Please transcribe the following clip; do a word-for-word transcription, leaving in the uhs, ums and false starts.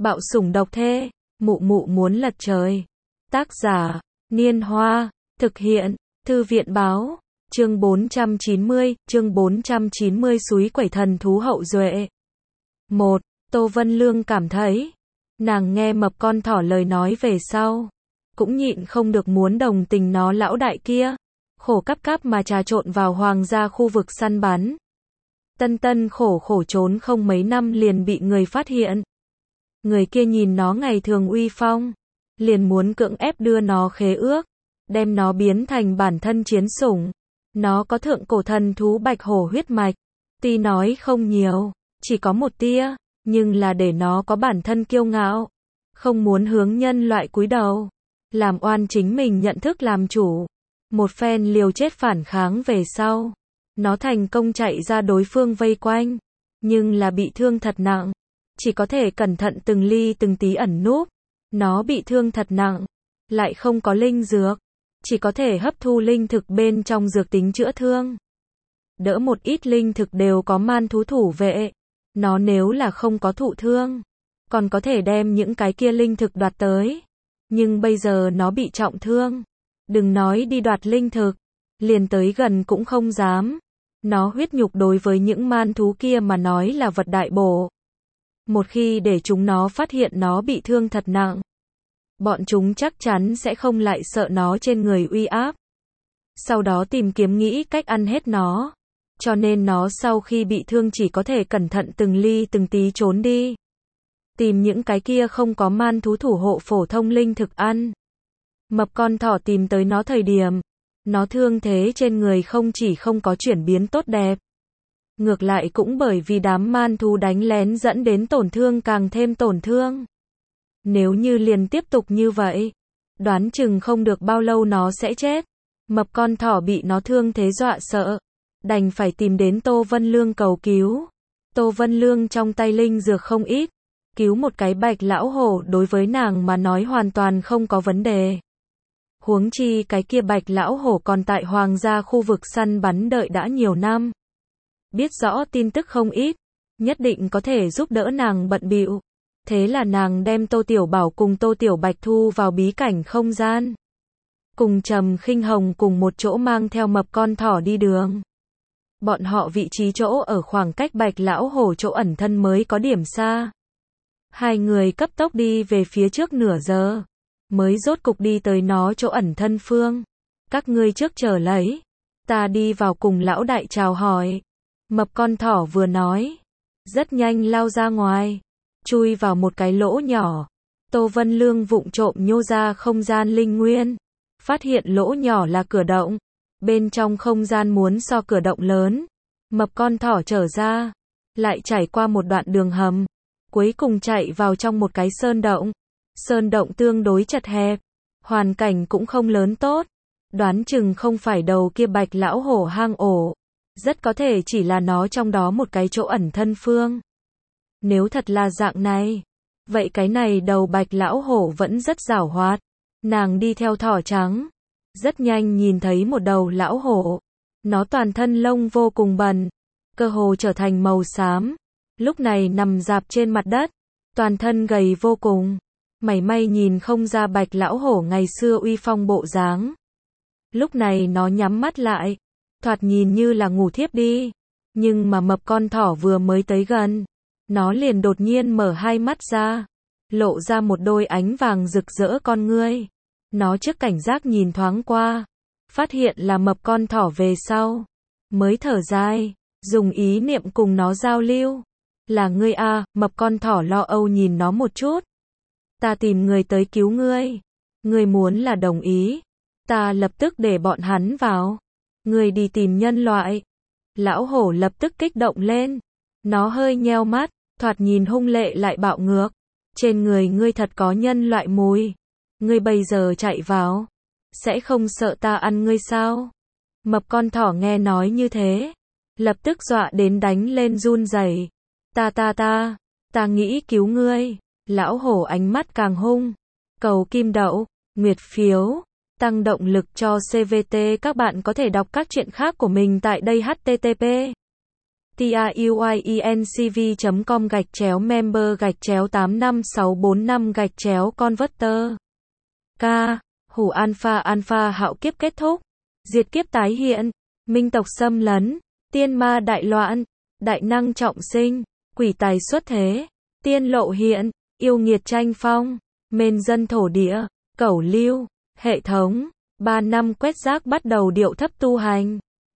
Bạo sủng độc thê, mụ mụ muốn lật trời. Tác giả, Niên Hoa, thực hiện, Thư viện báo, chương bốn trăm chín mươi, chương bốn trăm chín mươi Súy quẩy thần thú hậu duệ. một. Tô Vân Lương cảm thấy, nàng nghe mập con thỏ lời nói về sau, cũng nhịn không được muốn đồng tình nó lão đại kia, khổ cắp cắp mà trà trộn vào hoàng gia khu vực săn bắn. Tân tân khổ khổ trốn không mấy năm liền bị người phát hiện. Người kia nhìn nó ngày thường uy phong, liền muốn cưỡng ép đưa nó khế ước, đem nó biến thành bản thân chiến sủng. Nó có thượng cổ thần thú bạch hổ huyết mạch, tuy nói không nhiều, chỉ có một tia, nhưng là để nó có bản thân kiêu ngạo, không muốn hướng nhân loại cúi đầu, làm oan chính mình nhận thức làm chủ. Một phen liều chết phản kháng về sau, nó thành công chạy ra đối phương vây quanh, nhưng là bị thương thật nặng, chỉ có thể cẩn thận từng ly từng tí ẩn núp. Nó bị thương thật nặng, lại không có linh dược, chỉ có thể hấp thu linh thực bên trong dược tính chữa thương. Đỡ một ít linh thực đều có man thú thủ vệ, nó nếu là không có thụ thương, còn có thể đem những cái kia linh thực đoạt tới. Nhưng bây giờ nó bị trọng thương, đừng nói đi đoạt linh thực, liền tới gần cũng không dám. Nó huyết nhục đối với những man thú kia mà nói là vật đại bổ. Một khi để chúng nó phát hiện nó bị thương thật nặng, bọn chúng chắc chắn sẽ không lại sợ nó trên người uy áp. Sau đó tìm kiếm nghĩ cách ăn hết nó. Cho nên nó sau khi bị thương chỉ có thể cẩn thận từng ly từng tí trốn đi, tìm những cái kia không có man thú thủ hộ phổ thông linh thực ăn. Mập con thỏ tìm tới nó thời điểm, nó thương thế trên người không chỉ không có chuyển biến tốt đẹp, ngược lại cũng bởi vì đám man thú đánh lén dẫn đến tổn thương càng thêm tổn thương. Nếu như liền tiếp tục như vậy, đoán chừng không được bao lâu nó sẽ chết. Mập con thỏ bị nó thương thế dọa sợ, đành phải tìm đến Tô Vân Lương cầu cứu. Tô Vân Lương trong tay linh dược không ít, cứu một cái bạch lão hổ đối với nàng mà nói hoàn toàn không có vấn đề. Huống chi cái kia bạch lão hổ còn tại hoàng gia khu vực săn bắn đợi đã nhiều năm, biết rõ tin tức không ít, nhất định có thể giúp đỡ nàng bận bịu. Thế là nàng đem Tô Tiểu Bảo cùng Tô Tiểu Bạch thu vào bí cảnh không gian, cùng Trầm Khinh Hồng cùng một chỗ mang theo mập con thỏ đi đường. Bọn họ vị trí chỗ ở khoảng cách bạch lão hổ chỗ ẩn thân mới có điểm xa. Hai người cấp tốc đi về phía trước nửa giờ, mới rốt cục đi tới nó chỗ ẩn thân phương. Các ngươi trước chờ lấy, ta đi vào cùng lão đại chào hỏi. Mập con thỏ vừa nói, rất nhanh lao ra ngoài, chui vào một cái lỗ nhỏ. Tô Vân Lương vụng trộm nhô ra không gian linh nguyên, phát hiện lỗ nhỏ là cửa động, bên trong không gian muốn so cửa động lớn. Mập con thỏ trở ra, lại trải qua một đoạn đường hầm, cuối cùng chạy vào trong một cái sơn động. Sơn động tương đối chật hẹp, hoàn cảnh cũng không lớn tốt, đoán chừng không phải đầu kia bạch lão hổ hang ổ, rất có thể chỉ là nó trong đó một cái chỗ ẩn thân phương. Nếu thật là dạng này, vậy cái này đầu bạch lão hổ vẫn rất giảo hoạt. Nàng đi theo thỏ trắng, rất nhanh nhìn thấy một đầu lão hổ. Nó toàn thân lông vô cùng bẩn, cơ hồ trở thành màu xám, lúc này nằm rạp trên mặt đất, toàn thân gầy vô cùng, mảy may nhìn không ra bạch lão hổ ngày xưa uy phong bộ dáng. Lúc này nó nhắm mắt lại, thoạt nhìn như là ngủ thiếp đi, nhưng mà mập con thỏ vừa mới tới gần, nó liền đột nhiên mở hai mắt ra, lộ ra một đôi ánh vàng rực rỡ con ngươi. Nó trước cảnh giác nhìn thoáng qua, phát hiện là mập con thỏ về sau, mới thở dài, dùng ý niệm cùng nó giao lưu. Là ngươi a? Mập con thỏ lo âu nhìn nó một chút. Ta tìm người tới cứu ngươi. Ngươi muốn là đồng ý, ta lập tức để bọn hắn vào. Ngươi đi tìm nhân loại. Lão hổ lập tức kích động lên. Nó hơi nheo mắt, thoạt nhìn hung lệ lại bạo ngược. Trên người ngươi thật có nhân loại mùi. Ngươi bây giờ chạy vào, sẽ không sợ ta ăn ngươi sao? Mập con thỏ nghe nói như thế, lập tức dọa đến đánh lên run rẩy. Ta ta ta, ta nghĩ cứu ngươi. Lão hổ ánh mắt càng hung. Cầu kim đậu, nguyệt phiếu, tăng động lực cho xê vê tê. Các bạn có thể đọc các truyện khác của mình tại đây. H T T P tiuyuyencv chấm com gạch chéo member gạch chéo tám năm sáu bốn năm gạch chéo converter. K. Hủ alpha alpha hạo kiếp kết thúc. Diệt kiếp tái hiện. Minh tộc xâm lấn. Tiên ma đại loạn. Đại năng trọng sinh. Quỷ tài xuất thế. Tiên lộ hiện. Yêu nghiệt tranh phong. Mên dân thổ địa. Cẩu lưu. Hệ thống. Ba năm quét rác bắt đầu điệu thấp tu hành.